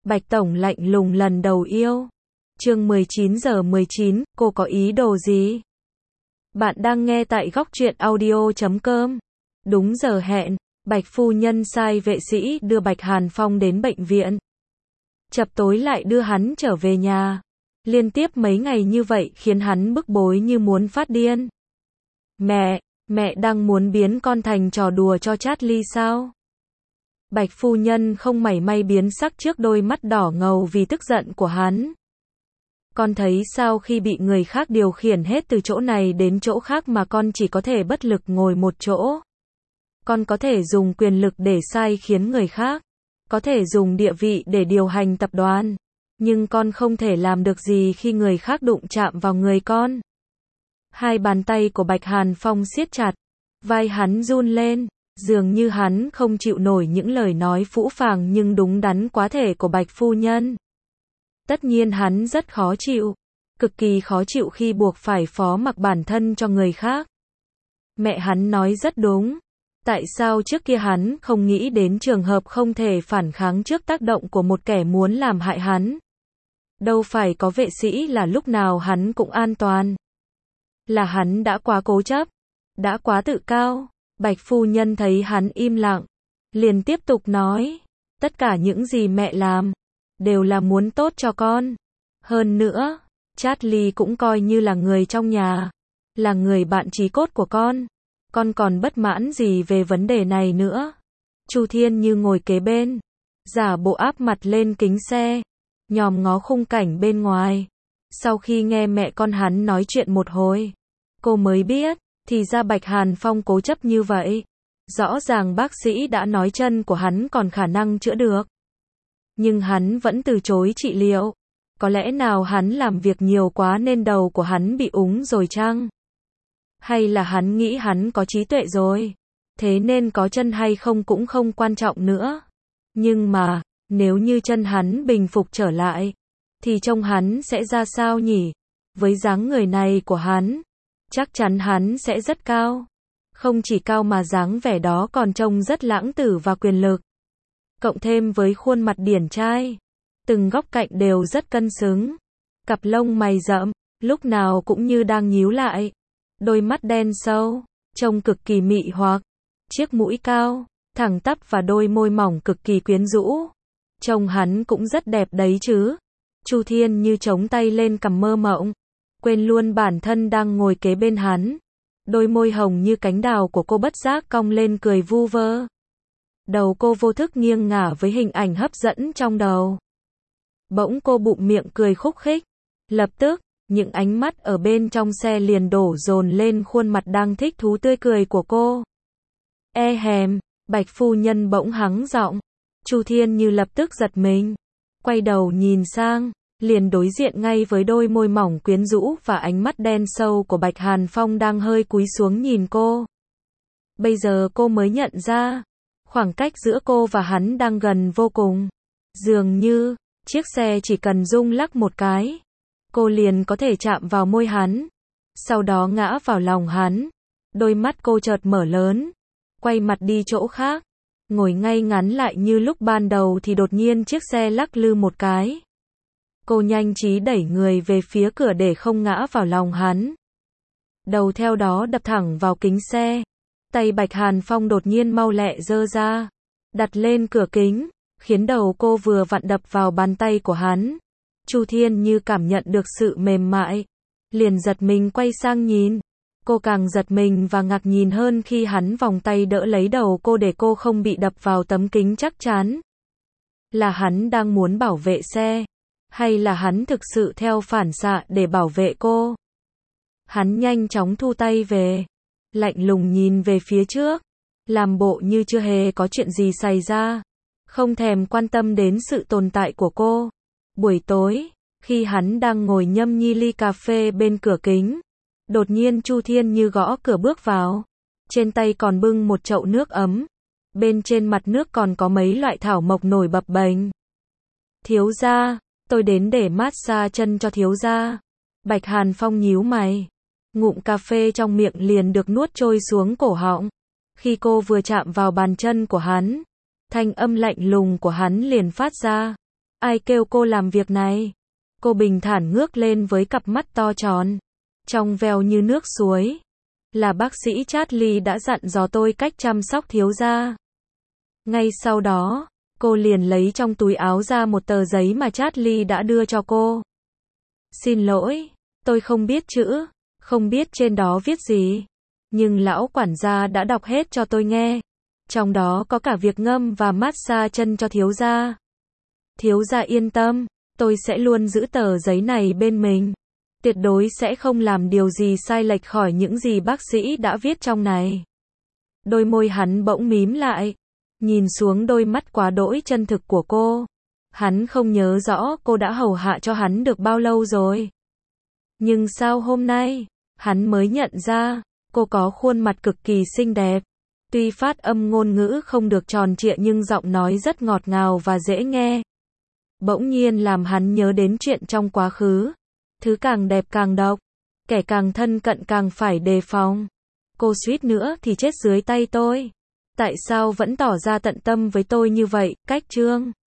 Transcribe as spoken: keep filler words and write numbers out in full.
Bạch Tổng lạnh lùng lần đầu yêu. Chương mười chín giờ mười chín, cô có ý đồ gì? Bạn đang nghe tại góc truyện audio chấm com. Đúng giờ hẹn, Bạch phu nhân sai vệ sĩ đưa Bạch Hàn Phong đến bệnh viện. Chập tối lại đưa hắn trở về nhà. Liên tiếp mấy ngày như vậy khiến hắn bức bối như muốn phát điên. Mẹ, mẹ đang muốn biến con thành trò đùa cho Charlie sao? Bạch phu nhân không mảy may biến sắc trước đôi mắt đỏ ngầu vì tức giận của hắn. Con thấy sao khi bị người khác điều khiển hết từ chỗ này đến chỗ khác mà con chỉ có thể bất lực ngồi một chỗ. Con có thể dùng quyền lực để sai khiến người khác, có thể dùng địa vị để điều hành tập đoàn, nhưng con không thể làm được gì khi người khác đụng chạm vào người con. Hai bàn tay của Bạch Hàn Phong siết chặt, vai hắn run lên, dường như hắn không chịu nổi những lời nói phũ phàng nhưng đúng đắn quá thể của Bạch phu nhân. Tất nhiên hắn rất khó chịu, cực kỳ khó chịu khi buộc phải phó mặc bản thân cho người khác. Mẹ hắn nói rất đúng. Tại sao trước kia hắn không nghĩ đến trường hợp không thể phản kháng trước tác động của một kẻ muốn làm hại hắn? Đâu phải có vệ sĩ là lúc nào hắn cũng an toàn. Là hắn đã quá cố chấp, đã quá tự cao. Bạch phu nhân thấy hắn im lặng, liền tiếp tục nói, tất cả những gì mẹ làm, đều là muốn tốt cho con. Hơn nữa, Charlie cũng coi như là người trong nhà, là người bạn chí cốt của con. Con còn bất mãn gì về vấn đề này nữa? Chu Thiên Như ngồi kế bên, giả bộ áp mặt lên kính xe, nhòm ngó khung cảnh bên ngoài. Sau khi nghe mẹ con hắn nói chuyện một hồi, cô mới biết, thì ra Bạch Hàn Phong cố chấp như vậy. Rõ ràng bác sĩ đã nói chân của hắn còn khả năng chữa được, nhưng hắn vẫn từ chối trị liệu. Có lẽ nào hắn làm việc nhiều quá nên đầu của hắn bị úng rồi chăng? Hay là hắn nghĩ hắn có trí tuệ rồi, thế nên có chân hay không cũng không quan trọng nữa. Nhưng mà, nếu như chân hắn bình phục trở lại, thì trông hắn sẽ ra sao nhỉ? Với dáng người này của hắn, chắc chắn hắn sẽ rất cao. Không chỉ cao mà dáng vẻ đó còn trông rất lãng tử và quyền lực. Cộng thêm với khuôn mặt điển trai, từng góc cạnh đều rất cân xứng. Cặp lông mày rậm, lúc nào cũng như đang nhíu lại. Đôi mắt đen sâu, trông cực kỳ mị hoặc. Chiếc mũi cao, thẳng tắp và đôi môi mỏng cực kỳ quyến rũ. Trông hắn cũng rất đẹp đấy chứ. Chu Thiên Như chống tay lên cằm mơ mộng, quên luôn bản thân đang ngồi kế bên hắn. Đôi môi hồng như cánh đào của cô bất giác cong lên cười vu vơ. Đầu cô vô thức nghiêng ngả với hình ảnh hấp dẫn trong đầu. Bỗng cô bụng miệng cười khúc khích. Lập tức, những ánh mắt ở bên trong xe liền đổ dồn lên khuôn mặt đang thích thú tươi cười của cô. E hèm, Bạch phu nhân bỗng hắng giọng. Chu Thiên Như lập tức giật mình, quay đầu nhìn sang, liền đối diện ngay với đôi môi mỏng quyến rũ và ánh mắt đen sâu của Bạch Hàn Phong đang hơi cúi xuống nhìn cô. Bây giờ cô mới nhận ra, khoảng cách giữa cô và hắn đang gần vô cùng. Dường như, chiếc xe chỉ cần rung lắc một cái, cô liền có thể chạm vào môi hắn, sau đó ngã vào lòng hắn. Đôi mắt cô chợt mở lớn, quay mặt đi chỗ khác, ngồi ngay ngắn lại như lúc ban đầu thì đột nhiên chiếc xe lắc lư một cái. Cô nhanh trí đẩy người về phía cửa để không ngã vào lòng hắn. Đầu theo đó đập thẳng vào kính xe. Tay Bạch Hàn Phong đột nhiên mau lẹ giơ ra, đặt lên cửa kính, khiến đầu cô vừa vặn đập vào bàn tay của hắn. Chu Thiên Như cảm nhận được sự mềm mại, liền giật mình quay sang nhìn. Cô càng giật mình và ngạc nhìn hơn khi hắn vòng tay đỡ lấy đầu cô để cô không bị đập vào tấm kính chắc chắn. Là hắn đang muốn bảo vệ xe, hay là hắn thực sự theo phản xạ để bảo vệ cô? Hắn nhanh chóng thu tay về, lạnh lùng nhìn về phía trước, làm bộ như chưa hề có chuyện gì xảy ra, không thèm quan tâm đến sự tồn tại của cô. Buổi tối, khi hắn đang ngồi nhâm nhi ly cà phê bên cửa kính, đột nhiên Chu Thiên Như gõ cửa bước vào, trên tay còn bưng một chậu nước ấm, bên trên mặt nước còn có mấy loại thảo mộc nổi bập bềnh. Thiếu gia, tôi đến để massage chân cho thiếu gia. Bạch Hàn Phong nhíu mày, ngụm cà phê trong miệng liền được nuốt trôi xuống cổ họng. Khi cô vừa chạm vào bàn chân của hắn, thanh âm lạnh lùng của hắn liền phát ra. Ai kêu cô làm việc này? Cô bình thản ngước lên với cặp mắt to tròn, trong veo như nước suối. Là bác sĩ Charlie đã dặn dò tôi cách chăm sóc thiếu gia. Ngay sau đó, cô liền lấy trong túi áo ra một tờ giấy mà Charlie đã đưa cho cô. Xin lỗi, tôi không biết chữ, không biết trên đó viết gì. Nhưng lão quản gia đã đọc hết cho tôi nghe. Trong đó có cả việc ngâm và massage chân cho thiếu gia. Thiếu gia yên tâm, tôi sẽ luôn giữ tờ giấy này bên mình. Tuyệt đối sẽ không làm điều gì sai lệch khỏi những gì bác sĩ đã viết trong này. Đôi môi hắn bỗng mím lại, nhìn xuống đôi mắt quá đỗi chân thực của cô. Hắn không nhớ rõ cô đã hầu hạ cho hắn được bao lâu rồi. Nhưng sao hôm nay, hắn mới nhận ra, cô có khuôn mặt cực kỳ xinh đẹp. Tuy phát âm ngôn ngữ không được tròn trịa nhưng giọng nói rất ngọt ngào và dễ nghe. Bỗng nhiên làm hắn nhớ đến chuyện trong quá khứ. Thứ càng đẹp càng độc, kẻ càng thân cận càng phải đề phòng. Cô suýt nữa thì chết dưới tay tôi. Tại sao vẫn tỏ ra tận tâm với tôi như vậy, Cách Trương?